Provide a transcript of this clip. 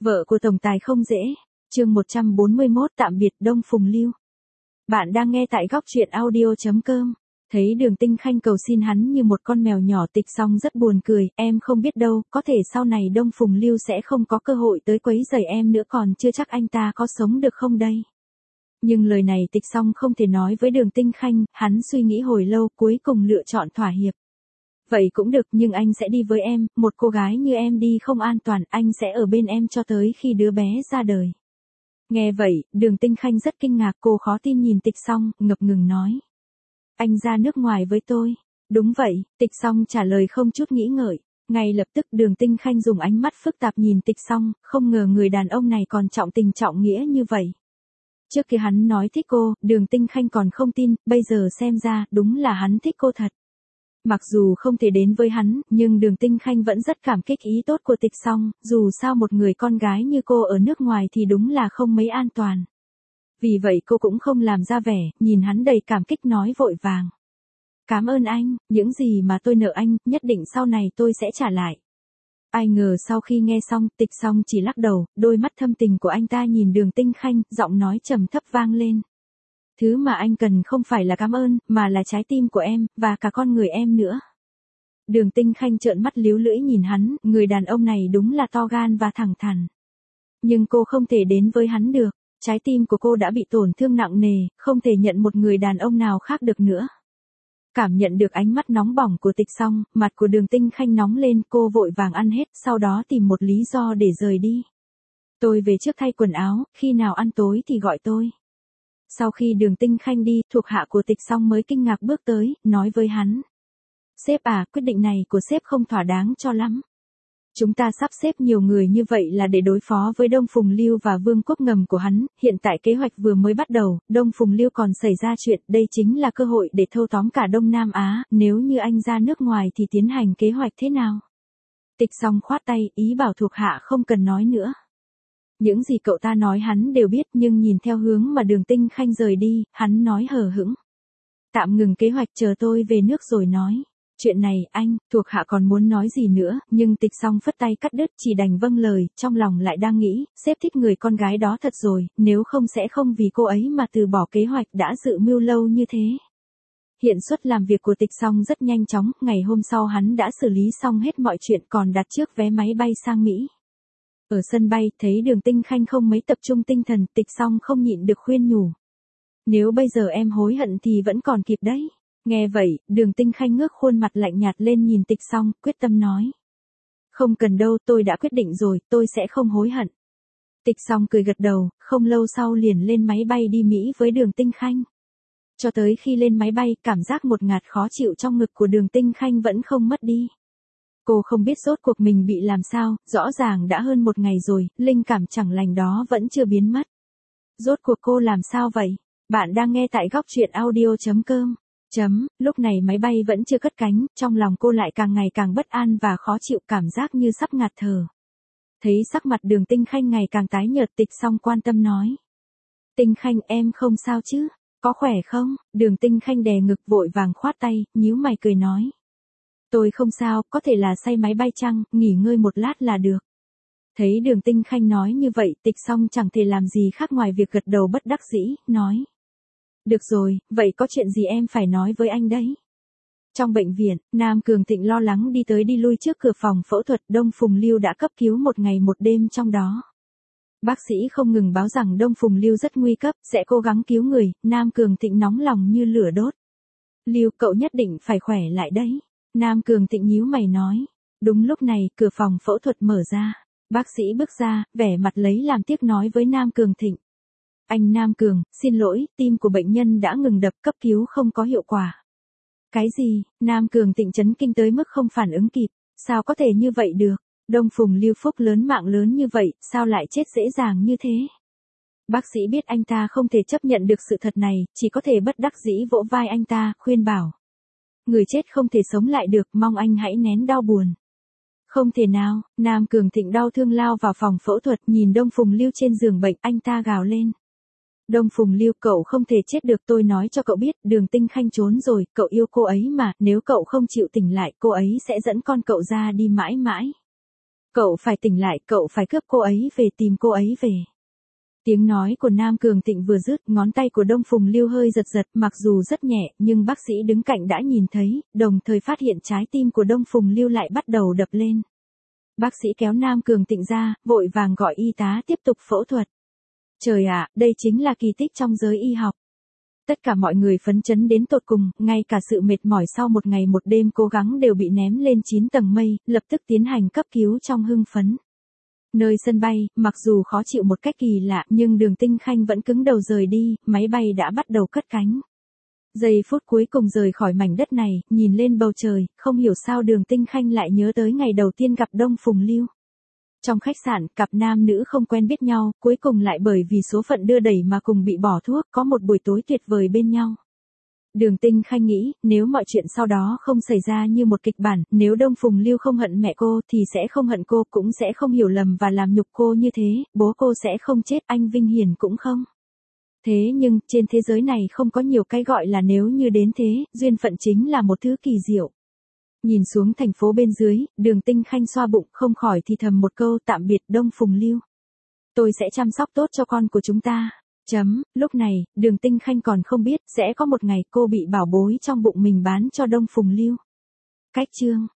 Vợ của tổng tài không dễ. Chương 141 tạm biệt Đông Phùng Lưu. Bạn đang nghe tại góc truyện audio.com. Thấy Đường Tinh Khanh cầu xin hắn như một con mèo nhỏ, Tịch Song rất buồn cười, em không biết đâu, có thể sau này Đông Phùng Lưu sẽ không có cơ hội tới quấy rầy em nữa, còn chưa chắc anh ta có sống được không đây. Nhưng lời này Tịch Song không thể nói với Đường Tinh Khanh, hắn suy nghĩ hồi lâu cuối cùng lựa chọn thỏa hiệp. Vậy cũng được, nhưng anh sẽ đi với em, một cô gái như em đi không an toàn, anh sẽ ở bên em cho tới khi đứa bé ra đời. Nghe vậy, Đường Tinh Khanh rất kinh ngạc, cô khó tin nhìn Tịch Song, ngập ngừng nói. Anh ra nước ngoài với tôi. Đúng vậy, Tịch Song trả lời không chút nghĩ ngợi. Ngay lập tức Đường Tinh Khanh dùng ánh mắt phức tạp nhìn Tịch Song, không ngờ người đàn ông này còn trọng tình trọng nghĩa như vậy. Trước khi hắn nói thích cô, Đường Tinh Khanh còn không tin, bây giờ xem ra, đúng là hắn thích cô thật. Mặc dù không thể đến với hắn, nhưng Đường Tinh Khanh vẫn rất cảm kích ý tốt của Tịch Song, dù sao một người con gái như cô ở nước ngoài thì đúng là không mấy an toàn. Vì vậy cô cũng không làm ra vẻ, nhìn hắn đầy cảm kích nói vội vàng. Cảm ơn anh, những gì mà tôi nợ anh, nhất định sau này tôi sẽ trả lại. Ai ngờ sau khi nghe xong, Tịch Song chỉ lắc đầu, đôi mắt thâm tình của anh ta nhìn Đường Tinh Khanh, giọng nói trầm thấp vang lên. Thứ mà anh cần không phải là cảm ơn, mà là trái tim của em, và cả con người em nữa. Đường Tinh Khanh trợn mắt líu lưỡi nhìn hắn, người đàn ông này đúng là to gan và thẳng thắn. Nhưng cô không thể đến với hắn được, trái tim của cô đã bị tổn thương nặng nề, không thể nhận một người đàn ông nào khác được nữa. Cảm nhận được ánh mắt nóng bỏng của Tịch Song, mặt của Đường Tinh Khanh nóng lên, cô vội vàng ăn hết, sau đó tìm một lý do để rời đi. Tôi về trước thay quần áo, khi nào ăn tối thì gọi tôi. Sau khi Đường Tinh Khanh đi, thuộc hạ của Tịch Song mới kinh ngạc bước tới, nói với hắn. Sếp à, quyết định này của sếp không thỏa đáng cho lắm. Chúng ta sắp xếp nhiều người như vậy là để đối phó với Đông Phùng Lưu và vương quốc ngầm của hắn, hiện tại kế hoạch vừa mới bắt đầu, Đông Phùng Lưu còn xảy ra chuyện, đây chính là cơ hội để thâu tóm cả Đông Nam Á, nếu như anh ra nước ngoài thì tiến hành kế hoạch thế nào? Tịch Song khoát tay, ý bảo thuộc hạ không cần nói nữa. Những gì cậu ta nói hắn đều biết, nhưng nhìn theo hướng mà Đường Tinh Khanh rời đi, hắn nói hờ hững. Tạm ngừng kế hoạch, chờ tôi về nước rồi nói. Chuyện này, anh, thuộc hạ còn muốn nói gì nữa, nhưng Tịch Song phất tay cắt đứt, chỉ đành vâng lời, trong lòng lại đang nghĩ, sếp thích người con gái đó thật rồi, nếu không sẽ không vì cô ấy mà từ bỏ kế hoạch đã dự mưu lâu như thế. Hiện suất làm việc của Tịch Song rất nhanh chóng, ngày hôm sau hắn đã xử lý xong hết mọi chuyện, còn đặt trước vé máy bay sang Mỹ. Ở sân bay, thấy Đường Tinh Khanh không mấy tập trung tinh thần, Tịch Song không nhịn được khuyên nhủ. Nếu bây giờ em hối hận thì vẫn còn kịp đấy. Nghe vậy, Đường Tinh Khanh ngước khuôn mặt lạnh nhạt lên nhìn Tịch Song, quyết tâm nói. Không cần đâu, tôi đã quyết định rồi, tôi sẽ không hối hận. Tịch Song cười gật đầu, không lâu sau liền lên máy bay đi Mỹ với Đường Tinh Khanh. Cho tới khi lên máy bay, cảm giác một ngạt khó chịu trong ngực của Đường Tinh Khanh vẫn không mất đi. Cô không biết rốt cuộc mình bị làm sao, rõ ràng đã hơn một ngày rồi, linh cảm chẳng lành đó vẫn chưa biến mất. Rốt cuộc cô làm sao vậy? Bạn đang nghe tại góc truyện audio.com. Lúc này máy bay vẫn chưa cất cánh, trong lòng cô lại càng ngày càng bất an và khó chịu, cảm giác như sắp ngạt thở. Thấy sắc mặt Đường Tinh Khanh ngày càng tái nhợt, Tịch Song quan tâm nói. Tinh Khanh, em không sao chứ? Có khỏe không? Đường Tinh Khanh đè ngực vội vàng khoát tay, nhíu mày cười nói. Tôi không sao, có thể là say máy bay chăng, nghỉ ngơi một lát là được. Thấy Đường Tinh Khanh nói như vậy, Tịch Song chẳng thể làm gì khác ngoài việc gật đầu bất đắc dĩ, nói. Được rồi, vậy có chuyện gì em phải nói với anh đấy? Trong bệnh viện, Nam Cường Thịnh lo lắng đi tới đi lui trước cửa phòng phẫu thuật, Đông Phùng Lưu đã cấp cứu một ngày một đêm trong đó. Bác sĩ không ngừng báo rằng Đông Phùng Lưu rất nguy cấp, sẽ cố gắng cứu người, Nam Cường Thịnh nóng lòng như lửa đốt. Lưu, cậu nhất định phải khỏe lại đấy. Nam Cường Thịnh nhíu mày nói. Đúng lúc này, cửa phòng phẫu thuật mở ra. Bác sĩ bước ra, vẻ mặt lấy làm tiếc nói với Nam Cường Thịnh. Anh Nam Cường, xin lỗi, tim của bệnh nhân đã ngừng đập, cấp cứu không có hiệu quả. Cái gì? Nam Cường Thịnh chấn kinh tới mức không phản ứng kịp. Sao có thể như vậy được? Đông Phùng Lưu phúc lớn mạng lớn như vậy, sao lại chết dễ dàng như thế? Bác sĩ biết anh ta không thể chấp nhận được sự thật này, chỉ có thể bất đắc dĩ vỗ vai anh ta, khuyên bảo. Người chết không thể sống lại được, mong anh hãy nén đau buồn. Không thể nào, Nam Cường Thịnh đau thương lao vào phòng phẫu thuật, nhìn Đông Phùng Lưu trên giường bệnh, anh ta gào lên. Đông Phùng Lưu, cậu không thể chết được, tôi nói cho cậu biết, Đường Tinh Khanh trốn rồi, cậu yêu cô ấy mà, nếu cậu không chịu tỉnh lại, cô ấy sẽ dẫn con cậu ra đi mãi mãi. Cậu phải tỉnh lại, cậu phải cướp cô ấy về, tìm cô ấy về. Tiếng nói của Nam Cường Tịnh vừa dứt, ngón tay của Đông Phùng Lưu hơi giật giật, mặc dù rất nhẹ, nhưng bác sĩ đứng cạnh đã nhìn thấy, đồng thời phát hiện trái tim của Đông Phùng Lưu lại bắt đầu đập lên. Bác sĩ kéo Nam Cường Tịnh ra, vội vàng gọi y tá tiếp tục phẫu thuật. Trời ạ, đây chính là kỳ tích trong giới y học. Tất cả mọi người phấn chấn đến tột cùng, ngay cả sự mệt mỏi sau một ngày một đêm cố gắng đều bị ném lên 9 tầng mây, lập tức tiến hành cấp cứu trong hưng phấn. Nơi sân bay, mặc dù khó chịu một cách kỳ lạ, nhưng Đường Tinh Khanh vẫn cứng đầu rời đi, máy bay đã bắt đầu cất cánh. Giây phút cuối cùng rời khỏi mảnh đất này, nhìn lên bầu trời, không hiểu sao Đường Tinh Khanh lại nhớ tới ngày đầu tiên gặp Đông Phùng Lưu. Trong khách sạn, cặp nam nữ không quen biết nhau, cuối cùng lại bởi vì số phận đưa đẩy mà cùng bị bỏ thuốc, có một buổi tối tuyệt vời bên nhau. Đường Tinh Khanh nghĩ, nếu mọi chuyện sau đó không xảy ra như một kịch bản, nếu Đông Phùng Lưu không hận mẹ cô thì sẽ không hận cô, cũng sẽ không hiểu lầm và làm nhục cô như thế, bố cô sẽ không chết, anh Vinh Hiền cũng không. Thế nhưng, trên thế giới này không có nhiều cái gọi là nếu như đến thế, duyên phận chính là một thứ kỳ diệu. Nhìn xuống thành phố bên dưới, Đường Tinh Khanh xoa bụng, không khỏi thì thầm một câu tạm biệt Đông Phùng Lưu. Tôi sẽ chăm sóc tốt cho con của chúng ta. Lúc này, Đường Tinh Khanh còn không biết, sẽ có một ngày cô bị bảo bối trong bụng mình bán cho Đông Phùng Lưu. Cách chương